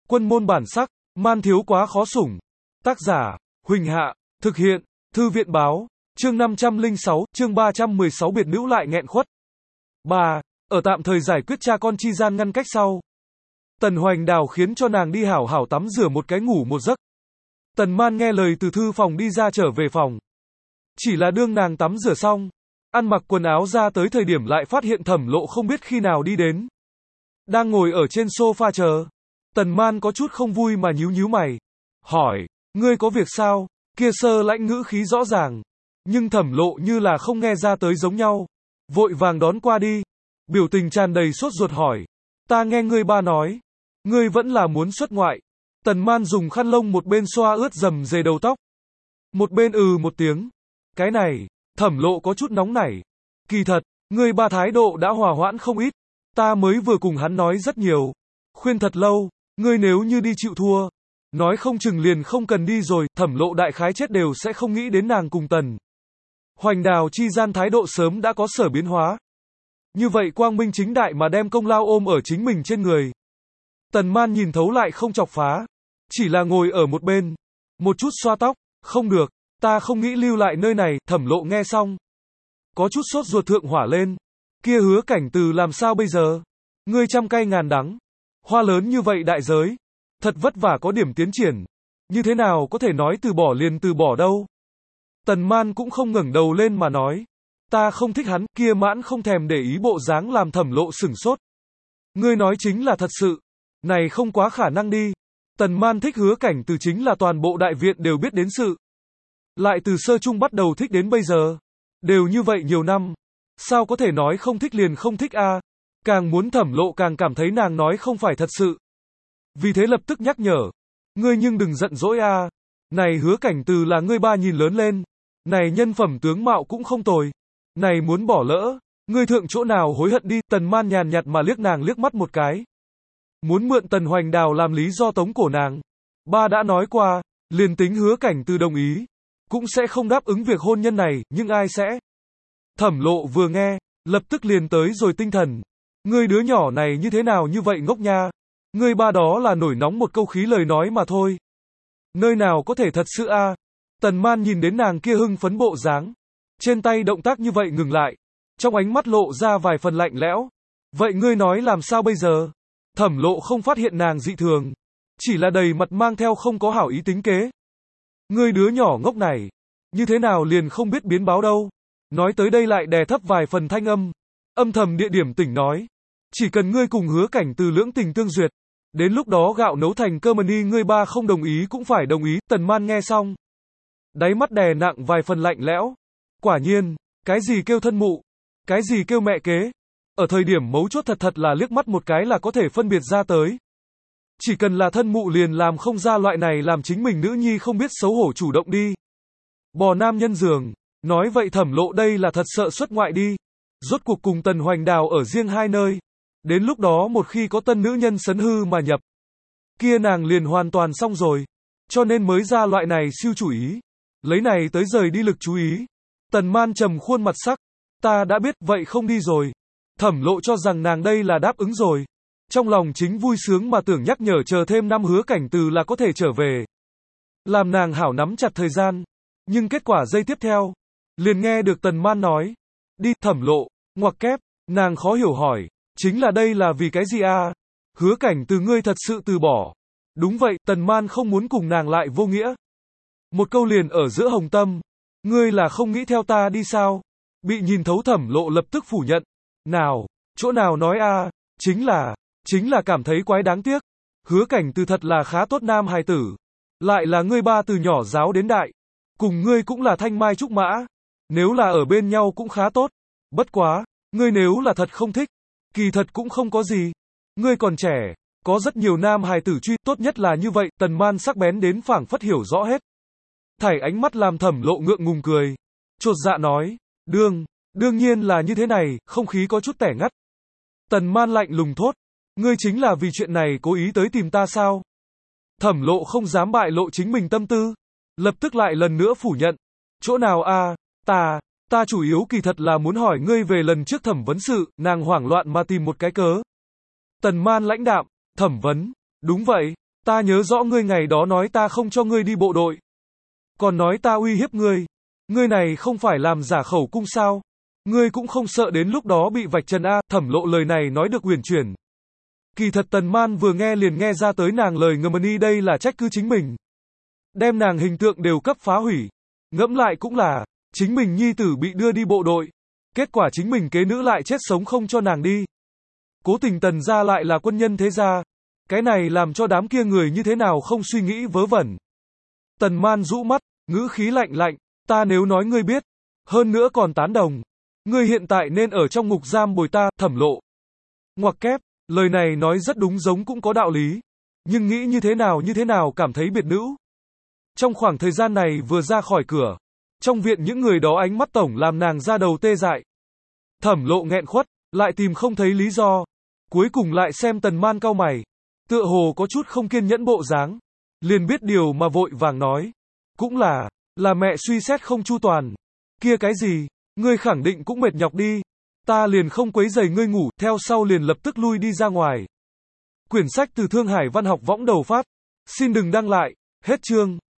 Quân môn bản sắc, man thiếu quá khó sủng. Tác giả, Huỳnh Hạ, thực hiện, Thư viện báo, chương 506, chương 316 biệt nữ lại nghẹn khuất. 3. Ở tạm thời giải quyết cha con chi gian ngăn cách sau. Tần Hoành Đào khiến cho nàng đi hảo hảo tắm rửa một cái ngủ một giấc. Tần Man nghe lời từ thư phòng đi ra trở về phòng. Chỉ là đương nàng tắm rửa xong, ăn mặc quần áo ra tới thời điểm lại phát hiện Thẩm Lộ không biết khi nào đi đến. Đang ngồi ở trên sofa chờ. Tần Man có chút không vui mà nhíu nhíu mày. Hỏi, ngươi có việc sao? Kia sơ lãnh ngữ khí rõ ràng. Nhưng Thẩm Lộ như là không nghe ra tới giống nhau. Vội vàng đón qua đi. Biểu tình tràn đầy sốt ruột hỏi. Ta nghe ngươi ba nói. Ngươi vẫn là muốn xuất ngoại. Tần Man dùng khăn lông một bên xoa ướt rầm rề đầu tóc. Một bên một tiếng. Cái này, Thẩm Lộ có chút nóng nảy. Kỳ thật, ngươi ba thái độ đã hòa hoãn không ít. Ta mới vừa cùng hắn nói rất nhiều. Khuyên thật lâu, ngươi nếu như đi chịu thua. Nói không chừng liền không cần đi rồi, Thẩm Lộ đại khái chết đều sẽ không nghĩ đến nàng cùng Tần Hoành Đào chi gian thái độ sớm đã có sở biến hóa. Như vậy quang minh chính đại mà đem công lao ôm ở chính mình trên người. Tần Man nhìn thấu lại không chọc phá. Chỉ là ngồi ở một bên. Một chút xoa tóc. Không được, ta không nghĩ lưu lại nơi này. Thẩm Lộ nghe xong. Có chút sốt ruột thượng hỏa lên. Kia Hứa Cảnh Từ làm sao bây giờ? Ngươi trăm cay ngàn đắng. Hoa lớn như vậy đại giới. Thật vất vả có điểm tiến triển. Như thế nào có thể nói từ bỏ liền từ bỏ đâu? Tần Man cũng không ngẩng đầu lên mà nói. Ta không thích hắn, kia mãn không thèm để ý bộ dáng làm Thẩm Lộ sửng sốt. Ngươi nói chính là thật sự. Này không quá khả năng đi. Tần Man thích Hứa Cảnh Từ chính là toàn bộ đại viện đều biết đến sự. Lại từ sơ chung bắt đầu thích đến bây giờ. Đều như vậy nhiều năm. Sao có thể nói không thích liền không thích a? Càng muốn Thẩm Lộ càng cảm thấy nàng nói không phải thật sự. Vì thế lập tức nhắc nhở. Ngươi nhưng đừng giận dỗi a. Này Hứa Cảnh Từ là ngươi ba nhìn lớn lên. Này nhân phẩm tướng mạo cũng không tồi. Này muốn bỏ lỡ. Ngươi thượng chỗ nào hối hận đi. Tần Man nhàn nhạt mà liếc nàng liếc mắt một cái. Muốn mượn Tần Hoành Đào làm lý do tống cổ nàng. Ba đã nói qua. Liền tính Hứa Cảnh Từ đồng ý. Cũng sẽ không đáp ứng việc hôn nhân này. Nhưng ai sẽ? Thẩm Lộ vừa nghe. Lập tức liền tới rồi tinh thần. Ngươi đứa nhỏ này như thế nào như vậy ngốc nha. Ngươi ba đó là nổi nóng một câu khí lời nói mà thôi. Nơi nào có thể thật sự a? Tần Man nhìn đến nàng kia hưng phấn bộ dáng. Trên tay động tác như vậy ngừng lại. Trong ánh mắt lộ ra vài phần lạnh lẽo. Vậy ngươi nói làm sao bây giờ? Thẩm Lộ không phát hiện nàng dị thường. Chỉ là đầy mặt mang theo không có hảo ý tính kế. Ngươi đứa nhỏ ngốc này. Như thế nào liền không biết biến báo đâu. Nói tới đây lại đè thấp vài phần thanh âm. Âm thầm địa điểm tỉnh nói. Chỉ cần ngươi cùng Hứa Cảnh Từ lưỡng tình tương duyệt. Đến lúc đó gạo nấu thành cơm ni ngươi ba không đồng ý cũng phải đồng ý. Tần Man nghe xong. Đáy mắt đè nặng vài phần lạnh lẽo. Quả nhiên, cái gì kêu thân mụ? Cái gì kêu mẹ kế? Ở thời điểm mấu chốt thật là liếc mắt một cái là có thể phân biệt ra tới. Chỉ cần là thân mụ liền làm không ra loại này làm chính mình nữ nhi không biết xấu hổ chủ động đi. Bò nam nhân giường. Nói vậy Thẩm Lộ đây là thật sợ xuất ngoại đi. Rốt cuộc cùng Tần Hoành Đào ở riêng hai nơi. Đến lúc đó một khi có tân nữ nhân sấn hư mà nhập. Kia nàng liền hoàn toàn xong rồi. Cho nên mới ra loại này siêu chủ ý. Lấy này tới rời đi lực chú ý. Tần Man trầm khuôn mặt sắc. Ta đã biết vậy không đi rồi. Thẩm Lộ cho rằng nàng đây là đáp ứng rồi. Trong lòng chính vui sướng mà tưởng nhắc nhở chờ thêm năm Hứa Cảnh Từ là có thể trở về. Làm nàng hảo nắm chặt thời gian. Nhưng kết quả giây tiếp theo. Liền nghe được Tần Man nói. Đi Thẩm Lộ, ngoặc kép, nàng khó hiểu hỏi. Chính là đây là vì cái gì a? Hứa Cảnh Từ ngươi thật sự từ bỏ. Đúng vậy, Tần Man không muốn cùng nàng lại vô nghĩa. Một câu liền ở giữa hồng tâm. Ngươi là không nghĩ theo ta đi sao? Bị nhìn thấu Thẩm Lộ lập tức phủ nhận. Nào, chỗ nào nói a? Chính là cảm thấy quái đáng tiếc. Hứa Cảnh Từ thật là khá tốt nam hài tử. Lại là ngươi ba từ nhỏ giáo đến đại. Cùng ngươi cũng là thanh mai trúc mã. Nếu là ở bên nhau cũng khá tốt. Bất quá, ngươi nếu là thật không thích. Kỳ thật cũng không có gì. Ngươi còn trẻ. Có rất nhiều nam hài tử truy, tốt nhất là như vậy. Tần Man sắc bén đến phảng phất hiểu rõ hết. Thảy ánh mắt làm Thẩm Lộ ngượng ngùng cười. Chột dạ nói. Đương nhiên là như thế này, không khí có chút tẻ ngắt. Tần Man lạnh lùng thốt. Ngươi chính là vì chuyện này cố ý tới tìm ta sao? Thẩm Lộ không dám bại lộ chính mình tâm tư. Lập tức lại lần nữa phủ nhận. Chỗ nào a? Ta chủ yếu kỳ thật là muốn hỏi ngươi về lần trước thẩm vấn sự. Nàng hoảng loạn mà tìm một cái cớ. Tần Man lãnh đạm. Thẩm vấn. Đúng vậy. Ta nhớ rõ ngươi ngày đó nói ta không cho ngươi đi bộ đội. Còn nói ta uy hiếp ngươi. Ngươi này không phải làm giả khẩu cung sao? Ngươi cũng không sợ đến lúc đó bị vạch trần a? Thẩm Lộ lời này nói được uyển chuyển. Kỳ thật Tần Man vừa nghe liền nghe ra tới nàng lời ngầm y đây là trách cứ chính mình. Đem nàng hình tượng đều cấp phá hủy. Ngẫm lại cũng là, chính mình nhi tử bị đưa đi bộ đội. Kết quả chính mình kế nữ lại chết sống không cho nàng đi. Cố tình Tần gia lại là quân nhân thế gia. Cái này làm cho đám kia người như thế nào không suy nghĩ vớ vẩn. Tần Man rũ mắt, ngữ khí lạnh lạnh, ta nếu nói ngươi biết, hơn nữa còn tán đồng. Ngươi hiện tại nên ở trong ngục giam bồi ta, Thẩm Lộ. Ngoặc kép, lời này nói rất đúng giống cũng có đạo lý. Nhưng nghĩ như thế nào cảm thấy biệt nữ. Trong khoảng thời gian này vừa ra khỏi cửa, trong viện những người đó ánh mắt tổng làm nàng ra đầu tê dại. Thẩm Lộ nghẹn khuất, lại tìm không thấy lý do. Cuối cùng lại xem Tần Man cau mày, tựa hồ có chút không kiên nhẫn bộ dáng. Liền biết điều mà vội vàng nói. Cũng là mẹ suy xét không chu toàn. Kia cái gì, ngươi khẳng định cũng mệt nhọc đi. Ta liền không quấy rầy ngươi ngủ, theo sau liền lập tức lui đi ra ngoài. Quyển sách từ Thương Hải Văn học võng đầu phát. Xin đừng đăng lại, hết chương.